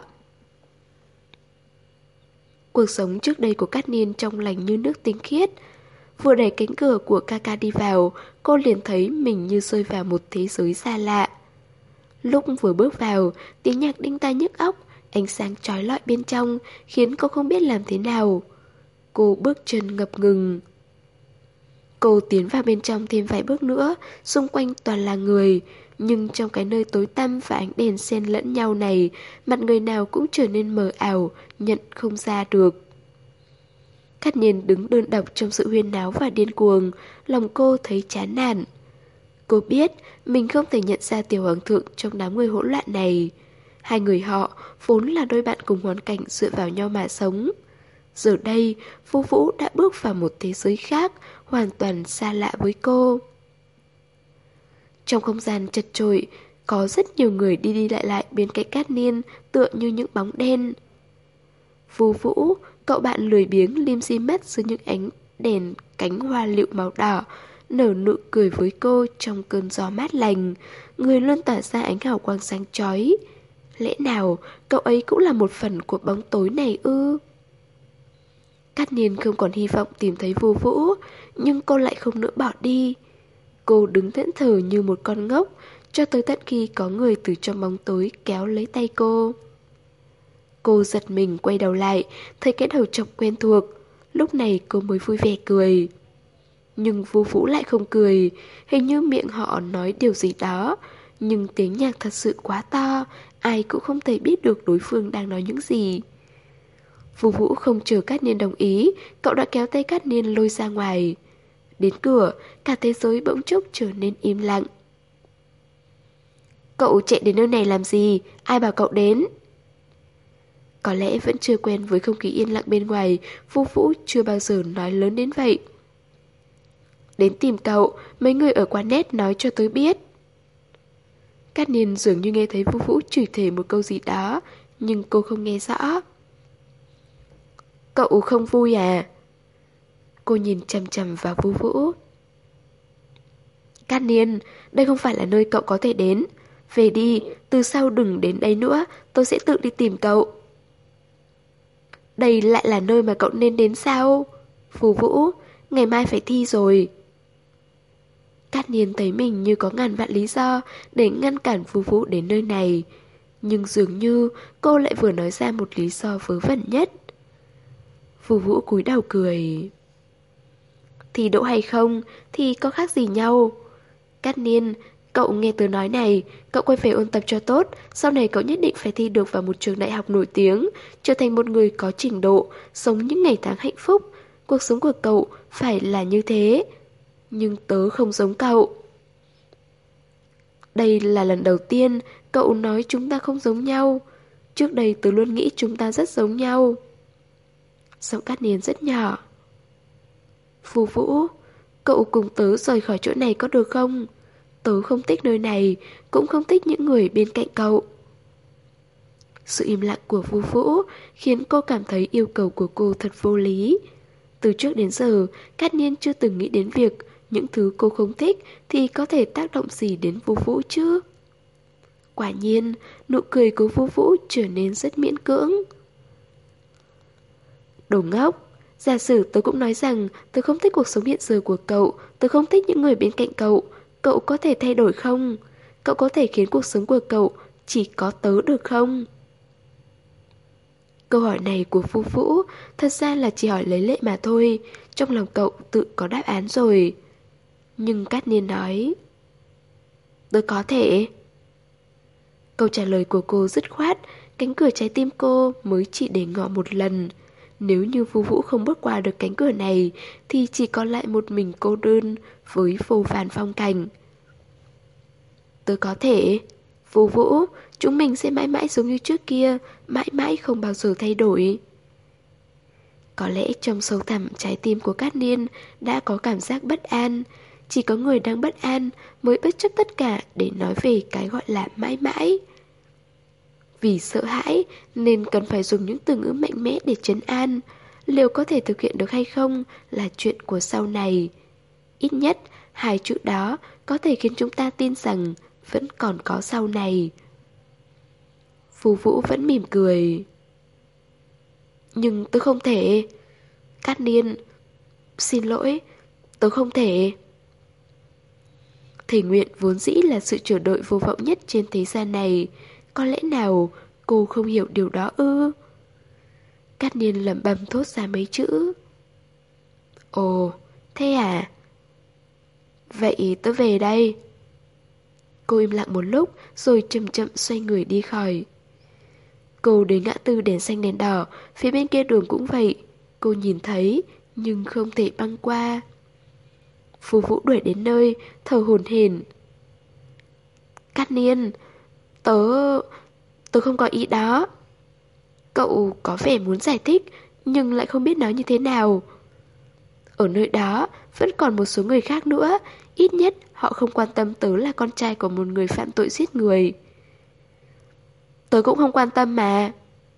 Cuộc sống trước đây của Cát Niên trong lành như nước tinh khiết. Vừa đẩy cánh cửa của Kaka đi vào, cô liền thấy mình như rơi vào một thế giới xa lạ. Lúc vừa bước vào, tiếng nhạc đinh tai nhức óc, ánh sáng chói lọi bên trong khiến cô không biết làm thế nào. Cô bước chân ngập ngừng. Cô tiến vào bên trong thêm vài bước nữa, xung quanh toàn là người, nhưng trong cái nơi tối tăm và ánh đèn xen lẫn nhau này, mặt người nào cũng trở nên mờ ảo, nhận không ra được. Cát Niên đứng đơn độc trong sự huyên náo và điên cuồng, lòng cô thấy chán nản. Cô biết mình không thể nhận ra Tiểu Hoàng thượng trong đám người hỗn loạn này. Hai người họ vốn là đôi bạn cùng hoàn cảnh dựa vào nhau mà sống. Giờ đây, Vô Vũ đã bước vào một thế giới khác, hoàn toàn xa lạ với cô. Trong không gian chật chội, có rất nhiều người đi đi lại lại bên cạnh Cát Niên, tựa như những bóng đen. Vô Vũ, cậu bạn lười biếng lim di mắt dưới những ánh đèn cánh hoa lựu màu đỏ, nở nụ cười với cô trong cơn gió mát lành, người luôn tỏa ra ánh hào quang sáng chói. Lẽ nào cậu ấy cũng là một phần của bóng tối này ư? Cát Niên không còn hy vọng tìm thấy Vô Vũ, nhưng cô lại không nỡ bỏ đi. Cô đứng thẫn thờ như một con ngốc, cho tới tận khi có người từ trong bóng tối kéo lấy tay cô. Cô giật mình quay đầu lại, thấy cái đầu trọc quen thuộc. Lúc này cô mới vui vẻ cười. Nhưng Vô Vũ lại không cười, hình như miệng họ nói điều gì đó. Nhưng tiếng nhạc thật sự quá to, ai cũng không thể biết được đối phương đang nói những gì. Vô Vũ không chờ Cát Niên đồng ý, cậu đã kéo tay Cát Niên lôi ra ngoài. Đến cửa, cả thế giới bỗng chốc trở nên im lặng. Cậu chạy đến nơi này làm gì? Ai bảo cậu đến? Có lẽ vẫn chưa quen với không khí yên lặng bên ngoài, Vô Vũ chưa bao giờ nói lớn đến vậy. Đến tìm cậu, mấy người ở quán net nói cho tớ biết. Cát Niên dường như nghe thấy Vô Vũ chửi thề một câu gì đó, nhưng cô không nghe rõ. Cậu không vui à? Cô nhìn chằm chằm vào Vô Vũ. Cát Niên, đây không phải là nơi cậu có thể đến. Về đi, từ sau đừng đến đây nữa, tôi sẽ tự đi tìm cậu. Đây lại là nơi mà cậu nên đến sao? Vô Vũ, ngày mai phải thi rồi. Cát Niên thấy mình như có ngàn vạn lý do để ngăn cản Vô Vũ đến nơi này. Nhưng dường như cô lại vừa nói ra một lý do vớ vẩn nhất. Vô Vũ cúi đầu cười. Thì đỗ hay không thì có khác gì nhau. Cát Niên, cậu nghe tớ nói này, cậu quay về ôn tập cho tốt, sau này cậu nhất định phải thi được vào một trường đại học nổi tiếng, trở thành một người có trình độ, sống những ngày tháng hạnh phúc. Cuộc sống của cậu phải là như thế. Nhưng tớ không giống cậu. Đây là lần đầu tiên cậu nói chúng ta không giống nhau. Trước đây tớ luôn nghĩ chúng ta rất giống nhau. Giọng Cát Niên rất nhỏ. Vô Vũ, cậu cùng tớ rời khỏi chỗ này có được không? Tớ không thích nơi này, cũng không thích những người bên cạnh cậu. Sự im lặng của Vô Vũ khiến cô cảm thấy yêu cầu của cô thật vô lý. Từ trước đến giờ, Cát Niên chưa từng nghĩ đến việc những thứ cô không thích thì có thể tác động gì đến Vô Vũ chứ. Quả nhiên, nụ cười của Vô Vũ trở nên rất miễn cưỡng. Đồ ngốc, giả sử tớ cũng nói rằng tớ không thích cuộc sống hiện giờ của cậu, tớ không thích những người bên cạnh cậu, cậu có thể thay đổi không? Cậu có thể khiến cuộc sống của cậu chỉ có tớ được không? Câu hỏi này của Vô Vũ thật ra là chỉ hỏi lấy lệ mà thôi, trong lòng cậu tự có đáp án rồi. Nhưng Cát Niên nói, tớ có thể. Câu trả lời của cô dứt khoát, cánh cửa trái tim cô mới chỉ để ngỏ một lần. Nếu như Vô Vũ không bước qua được cánh cửa này thì chỉ còn lại một mình cô đơn với vô vàn phong cảnh. Tớ có thể. Vô Vũ, chúng mình sẽ mãi mãi giống như trước kia, mãi mãi không bao giờ thay đổi. Có lẽ trong sâu thẳm trái tim của Cát Niên đã có cảm giác bất an. Chỉ có người đang bất an mới bất chấp tất cả để nói về cái gọi là mãi mãi. Vì sợ hãi nên cần phải dùng những từ ngữ mạnh mẽ để trấn an. Liệu có thể thực hiện được hay không là chuyện của sau này. Ít nhất, hai chữ đó có thể khiến chúng ta tin rằng vẫn còn có sau này. Phù Vũ vẫn mỉm cười. Nhưng tôi không thể. Cát Niên, xin lỗi, tôi không thể. Thề nguyện vốn dĩ là sự chờ đợi vô vọng nhất trên thế gian này. Có lẽ nào cô không hiểu điều đó ư? Cát Niên lẩm bẩm thốt ra mấy chữ. Ồ, thế à? Vậy tôi về đây. Cô im lặng một lúc rồi chậm chậm xoay người đi khỏi. Cô đến ngã tư đèn xanh đèn đỏ, phía bên kia đường cũng vậy. Cô nhìn thấy, nhưng không thể băng qua. Phù Vũ đuổi đến nơi, thở hổn hển. Cát Niên, tớ không có ý đó. Cậu có vẻ muốn giải thích, nhưng lại không biết nói như thế nào. Ở nơi đó, vẫn còn một số người khác nữa. Ít nhất, họ không quan tâm tớ là con trai của một người phạm tội giết người. Tớ cũng không quan tâm mà.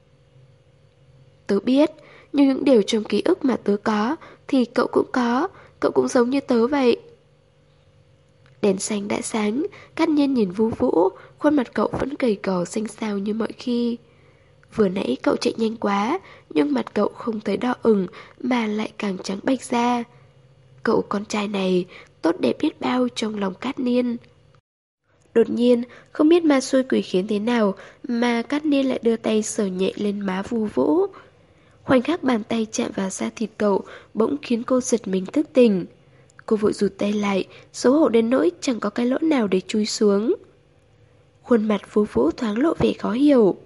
Tớ biết, nhưng những điều trong ký ức mà tớ có thì cậu cũng có, cậu cũng giống như tớ vậy. Đèn xanh đã sáng, Cát Nhiên nhìn Vu Vũ, khuôn mặt cậu vẫn gầy gò xanh xao như mọi khi. Vừa nãy cậu chạy nhanh quá, nhưng mặt cậu không thấy đỏ ửng mà lại càng trắng bệch ra. Cậu con trai này tốt đẹp biết bao trong lòng Cát Niên. Đột nhiên, không biết ma xui quỷ khiến thế nào mà Cát Niên lại đưa tay sờ nhẹ lên má Vu Vũ. Khoảnh khắc bàn tay chạm vào da thịt cậu bỗng khiến cô giật mình thức tỉnh. Cô vội rụt tay lại, xấu hổ đến nỗi chẳng có cái lỗ nào để chui xuống. Khuôn mặt Vu Vũ thoáng lộ vẻ khó hiểu.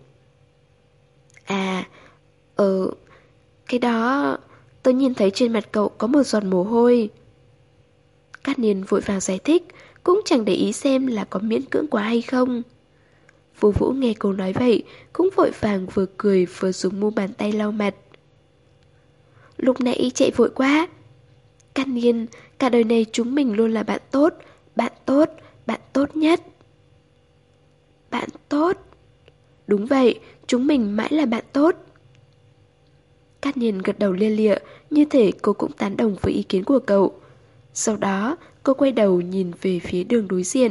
À, cái đó, tôi nhìn thấy trên mặt cậu có một giọt mồ hôi. Cát Niên vội vàng giải thích, cũng chẳng để ý xem là có miễn cưỡng quá hay không. Vu Vũ nghe cô nói vậy, cũng vội vàng vừa cười vừa dùng mu bàn tay lau mặt. Lúc nãy chạy vội quá. Cát Niên, cả đời này chúng mình luôn là bạn tốt, bạn tốt, bạn tốt nhất. Bạn tốt. Đúng vậy, chúng mình mãi là bạn tốt. Cát Niên gật đầu lia lịa, như thể cô cũng tán đồng với ý kiến của cậu. Sau đó, cô quay đầu nhìn về phía đường đối diện.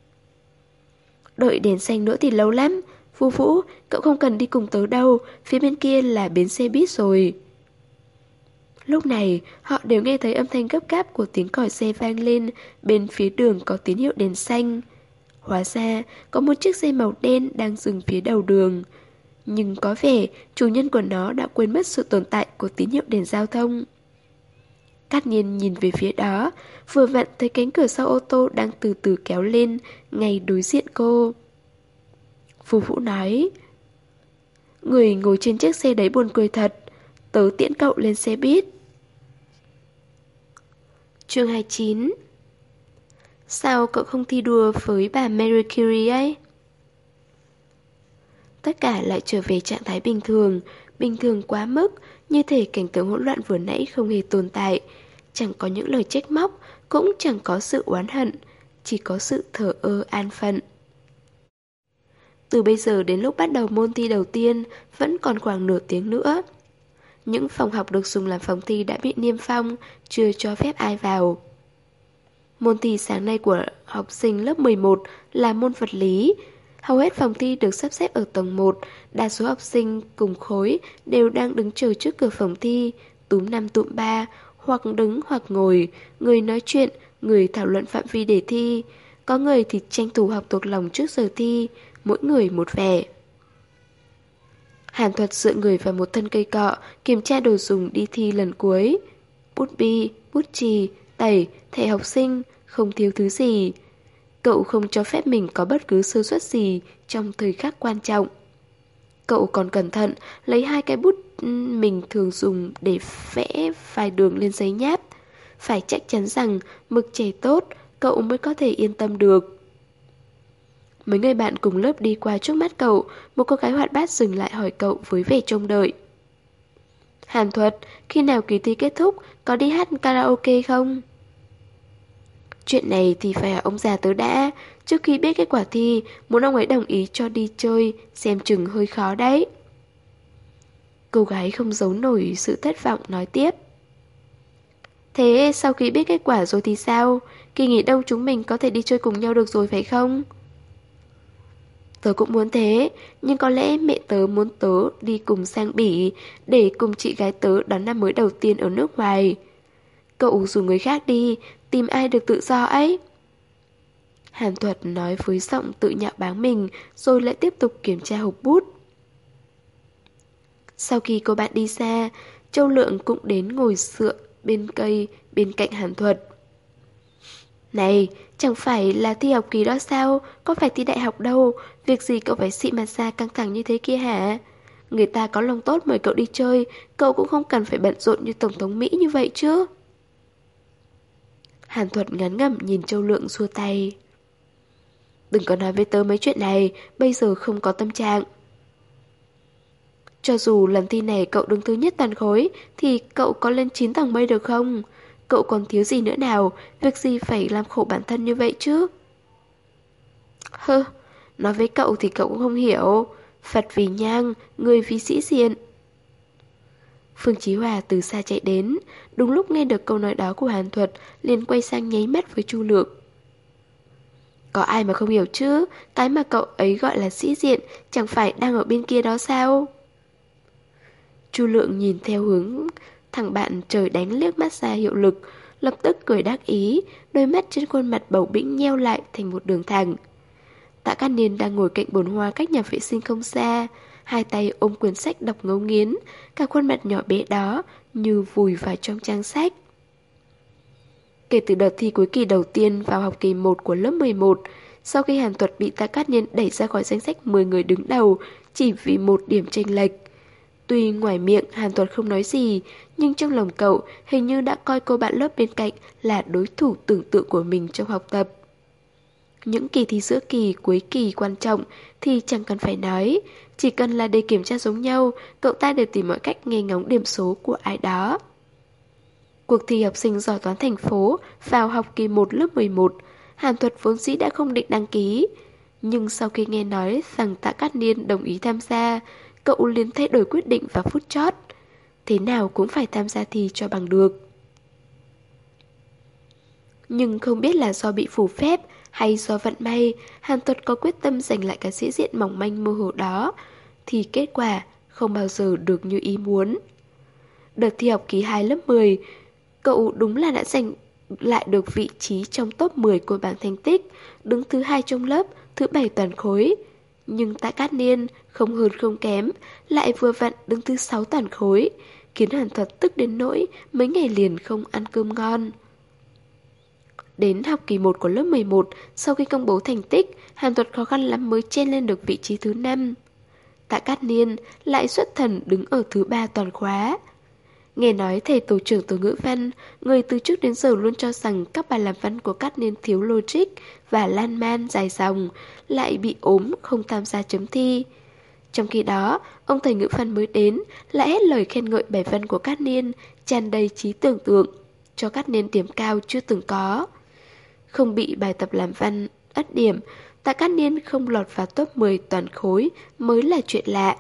Đợi đèn xanh nữa thì lâu lắm. Vu Vũ, cậu không cần đi cùng tớ đâu, phía bên kia là bến xe buýt rồi. Lúc này, họ đều nghe thấy âm thanh gấp gáp của tiếng còi xe vang lên, bên phía đường có tín hiệu đèn xanh. Hóa ra, có một chiếc xe màu đen đang dừng phía đầu đường. Nhưng có vẻ, chủ nhân của nó đã quên mất sự tồn tại của tín hiệu đèn giao thông. Cát Nhiên nhìn về phía đó, vừa vặn thấy cánh cửa sau ô tô đang từ từ kéo lên, ngay đối diện cô. Phù Vũ nói, người ngồi trên chiếc xe đấy buồn cười thật, tớ tiễn cậu lên xe buýt. Chương 29. Sao cậu không thi đua với bà Marie Curie ấy? Tất cả lại trở về trạng thái bình thường quá mức, như thể cảnh tượng hỗn loạn vừa nãy không hề tồn tại. Chẳng có những lời trách móc, cũng chẳng có sự oán hận, chỉ có sự thờ ơ an phận. Từ bây giờ đến lúc bắt đầu môn thi đầu tiên, vẫn còn khoảng nửa tiếng nữa. Những phòng học được dùng làm phòng thi đã bị niêm phong, chưa cho phép ai vào. Môn thi sáng nay của học sinh lớp 11 là môn vật lý. Hầu hết phòng thi được sắp xếp ở tầng 1, đa số học sinh cùng khối đều đang đứng chờ trước cửa phòng thi, túm 5 tụm 3, hoặc đứng hoặc ngồi, người nói chuyện, người thảo luận phạm vi đề thi. Có người thì tranh thủ học thuộc lòng trước giờ thi, mỗi người một vẻ. Hàn Thuật dựa người vào một thân cây cọ, kiểm tra đồ dùng đi thi lần cuối. Bút bi, bút chì, tẩy, thẻ học sinh, không thiếu thứ gì. Cậu không cho phép mình có bất cứ sơ suất gì trong thời khắc quan trọng. Cậu còn cẩn thận lấy 2 cái bút mình thường dùng để vẽ vài đường lên giấy nháp. Phải chắc chắn rằng mực chảy tốt, cậu mới có thể yên tâm được. Mấy người bạn cùng lớp đi qua trước mắt cậu, một cô gái hoạt bát dừng lại hỏi cậu với vẻ trông đợi. Hàn Thuật, khi nào kỳ thi kết thúc, có đi hát karaoke không? Chuyện này thì phải hỏi ông già tớ đã. Trước khi biết kết quả thi, muốn ông ấy đồng ý cho đi chơi, xem chừng hơi khó đấy. Cô gái không giấu nổi sự thất vọng nói tiếp. Thế sau khi biết kết quả rồi thì sao? Kỳ nghỉ đông chúng mình có thể đi chơi cùng nhau được rồi phải không? Tớ cũng muốn thế, nhưng có lẽ mẹ tớ muốn tớ đi cùng sang Bỉ để cùng chị gái tớ đón năm mới đầu tiên ở nước ngoài. Cậu rủ người khác đi, tìm ai được tự do ấy. Hàn Thuật nói với giọng tự nhạo báng mình, rồi lại tiếp tục kiểm tra hộp bút. Sau khi cô bạn đi xa, Châu Lượng cũng đến ngồi dựa bên cây bên cạnh Hàn Thuật. Này, chẳng phải là thi học kỳ đó sao? Có phải thi đại học đâu. Việc gì cậu phải xị mặt ra căng thẳng như thế kia hả? Người ta có lòng tốt mời cậu đi chơi, cậu cũng không cần phải bận rộn như Tổng thống Mỹ như vậy chứ. Hàn Thuật ngán ngẩm nhìn Châu Lượng xua tay. Đừng có nói với tớ mấy chuyện này, bây giờ không có tâm trạng. Cho dù lần thi này cậu đứng thứ nhất toàn khối, thì cậu có lên 9 tầng mây được không? Cậu còn thiếu gì nữa nào, việc gì phải làm khổ bản thân như vậy chứ? Hơ, nói với cậu thì cậu cũng không hiểu. Phật vì nhang, người vì sĩ diện. Phương Chí Hòa từ xa chạy đến, đúng lúc nghe được câu nói đó của Hàn Thuật, liền quay sang nháy mắt với Chu Lượng. Có ai mà không hiểu chứ, cái mà cậu ấy gọi là sĩ diện, chẳng phải đang ở bên kia đó sao? Chu Lượng nhìn theo hướng thằng bạn trời đánh liếc mắt ra hiệu lực, lập tức cười đắc ý, đôi mắt trên khuôn mặt bầu bĩnh nheo lại thành một đường thẳng. Tạ Cát Niên đang ngồi cạnh bồn hoa cách nhà vệ sinh không xa, hai tay ôm quyển sách đọc ngấu nghiến, cả khuôn mặt nhỏ bé đó như vùi vào trong trang sách. Kể từ đợt thi cuối kỳ đầu tiên vào học kỳ 1 của lớp 11, sau khi Hàn Thuật bị Tạ Cát Niên đẩy ra khỏi danh sách 10 người đứng đầu chỉ vì một điểm chênh lệch. Tuy ngoài miệng Hàn Thuật không nói gì, nhưng trong lòng cậu hình như đã coi cô bạn lớp bên cạnh là đối thủ tưởng tượng của mình trong học tập. Những kỳ thi giữa kỳ, cuối kỳ quan trọng thì chẳng cần phải nói, chỉ cần là đề kiểm tra giống nhau, cậu ta đều tìm mọi cách nghe ngóng điểm số của ai đó. Cuộc thi học sinh giỏi toán thành phố vào học kỳ 1 lớp 11, Hàn Thuật vốn dĩ đã không định đăng ký. Nhưng sau khi nghe nói rằng Tạ Cát Niên đồng ý tham gia, cậu liền thay đổi quyết định vào phút chót. Thế nào cũng phải tham gia thi cho bằng được. Nhưng không biết là do bị phù phép hay do vận may, Hàn Thuật có quyết tâm giành lại cái sĩ diện mỏng manh mơ hồ đó, thì kết quả không bao giờ được như ý muốn. Đợt thi học kỳ 2 lớp 10, cậu đúng là đã giành lại được vị trí trong top 10 của bảng thành tích, đứng thứ 2 trong lớp, thứ 7 toàn khối. Nhưng Tạ Cát Niên không hơn không kém, lại vừa vặn đứng thứ 6 toàn khối, khiến Hàn Thuật tức đến nỗi mấy ngày liền không ăn cơm ngon. Đến học kỳ 1 của lớp 11, sau khi công bố thành tích, Hàn Thuật khó khăn lắm mới chen lên được vị trí thứ 5. Tạ Cát Niên lại xuất thần đứng ở thứ 3 toàn khóa. Nghe nói thầy tổ trưởng tổ ngữ văn, người từ trước đến giờ luôn cho rằng các bài làm văn của Cát Niên thiếu logic và lan man dài dòng, lại bị ốm không tham gia chấm thi. Trong khi đó, ông thầy ngữ văn mới đến lại hết lời khen ngợi bài văn của Cát Niên, tràn đầy trí tưởng tượng, cho Cát Niên điểm cao chưa từng có. Không bị bài tập làm văn ất điểm, Tạ Cát Niên không lọt vào top 10 toàn khối mới là chuyện lạ.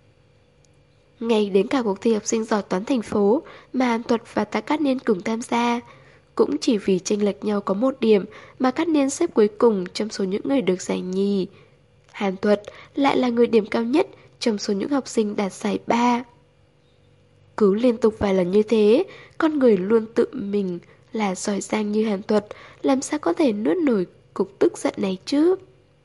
Ngay đến cả cuộc thi học sinh giỏi toán thành phố mà Hàn Thuật và Tạ Cát Niên cùng tham gia, cũng chỉ vì chênh lệch nhau có 1 điểm mà Cát Niên xếp cuối cùng trong số những người được giải nhì. Hàn Thuật lại là người điểm cao nhất trong số những học sinh đạt giải 3. Cứ liên tục vài lần như thế, con người luôn tự mình là giỏi giang như Hàn Thuật, làm sao có thể nuốt nổi cục tức giận này chứ?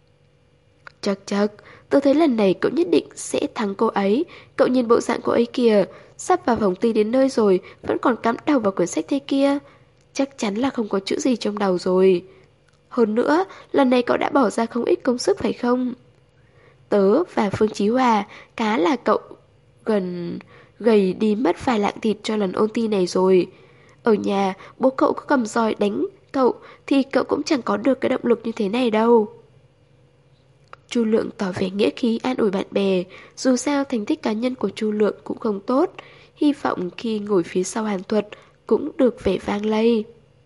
Chật chật, tôi thấy lần này cậu nhất định sẽ thắng cô ấy. Cậu nhìn bộ dạng cô ấy kìa, sắp vào phòng thi đến nơi rồi, vẫn còn cắm đầu vào quyển sách thế kia. Chắc chắn là không có chữ gì trong đầu rồi. Hơn nữa, lần này cậu đã bỏ ra không ít công sức phải không? Tớ và Phương Chí Hòa, cá là cậu gần gầy đi mất vài lạng thịt cho lần ôn thi này rồi. Ở nhà, bố cậu có cầm roi đánh cậu thì cậu cũng chẳng có được cái động lực như thế này đâu. Chu Lượng tỏ vẻ nghĩa khí an ủi bạn bè, dù sao thành tích cá nhân của Chu Lượng cũng không tốt, hy vọng khi ngồi phía sau Hàn Thuật cũng được vẻ vang lây.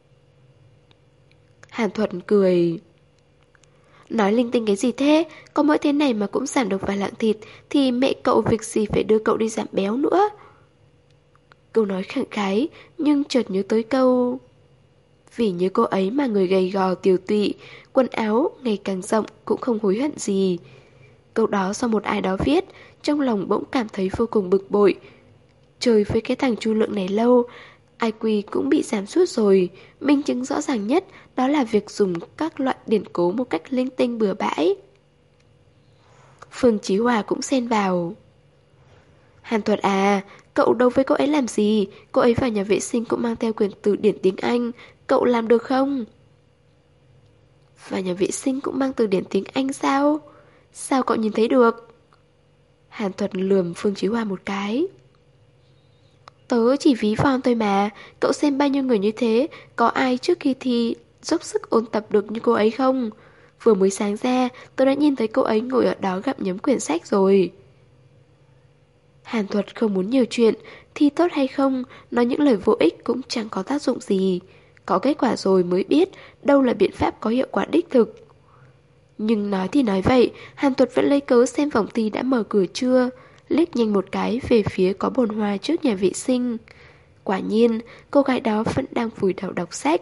Hàn Thuật cười. Nói linh tinh cái gì thế, có mỗi thế này mà cũng giảm được vài lạng thịt thì mẹ cậu việc gì phải đưa cậu đi giảm béo nữa. Câu nói khẳng khái, nhưng chợt nhớ tới câu vì nhớ cô ấy mà người gầy gò tiều tụy, quần áo ngày càng rộng cũng không hối hận gì. Câu đó do một ai đó viết, trong lòng bỗng cảm thấy vô cùng bực bội. Chơi với cái thằng Chu Lượng này lâu, IQ cũng bị giảm sút rồi. Minh chứng rõ ràng nhất đó là việc dùng các loại điển cố một cách linh tinh bừa bãi. Phương Chí Hòa cũng xen vào. Hàn Thuật à, cậu đấu với cô ấy làm gì? Cô ấy vào nhà vệ sinh cũng mang theo quyển từ điển tiếng Anh. Cậu làm được không? Vào nhà vệ sinh cũng mang từ điển tiếng Anh sao? Sao cậu nhìn thấy được? Hàn Thuật lườm Phương Chí Hòa một cái. Tớ chỉ ví von thôi mà. Cậu xem bao nhiêu người như thế, có ai trước khi thi dốc sức ôn tập được như cô ấy không? Vừa mới sáng ra, tôi đã nhìn thấy cô ấy ngồi ở đó gặm nhấm quyển sách rồi. Hàn Thuật không muốn nhiều chuyện, thi tốt hay không, nói những lời vô ích cũng chẳng có tác dụng gì. Có kết quả rồi mới biết đâu là biện pháp có hiệu quả đích thực. Nhưng nói thì nói vậy, Hàn Thuật vẫn lấy cớ xem phòng thi đã mở cửa chưa, liếc nhanh một cái về phía có bồn hoa trước nhà vệ sinh. Quả nhiên, cô gái đó vẫn đang vùi đầu đọc sách.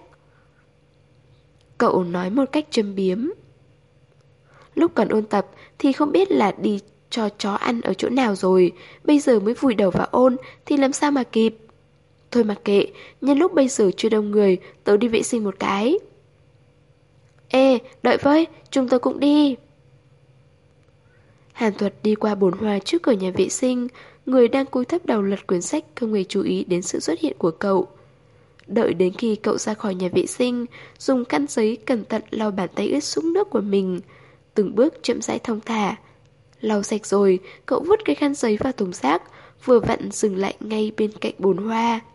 Cậu nói một cách châm biếm. Lúc còn ôn tập thì không biết là đi cho chó ăn ở chỗ nào rồi, bây giờ mới vùi đầu vào ôn thì làm sao mà kịp. Thôi mặc kệ, nhân lúc bây giờ chưa đông người, tớ đi vệ sinh một cái. Ê, đợi với, chúng tôi cũng đi. Hàn Thuật đi qua bồn hoa trước cửa nhà vệ sinh, người đang cúi thấp đầu lật quyển sách không hề chú ý đến sự xuất hiện của cậu. Đợi đến khi cậu ra khỏi nhà vệ sinh, dùng khăn giấy cẩn thận lau bàn tay ướt sũng nước của mình, từng bước chậm rãi thong thả. Lau sạch rồi, cậu vứt cái khăn giấy vào thùng rác, vừa vặn dừng lại ngay bên cạnh bồn hoa.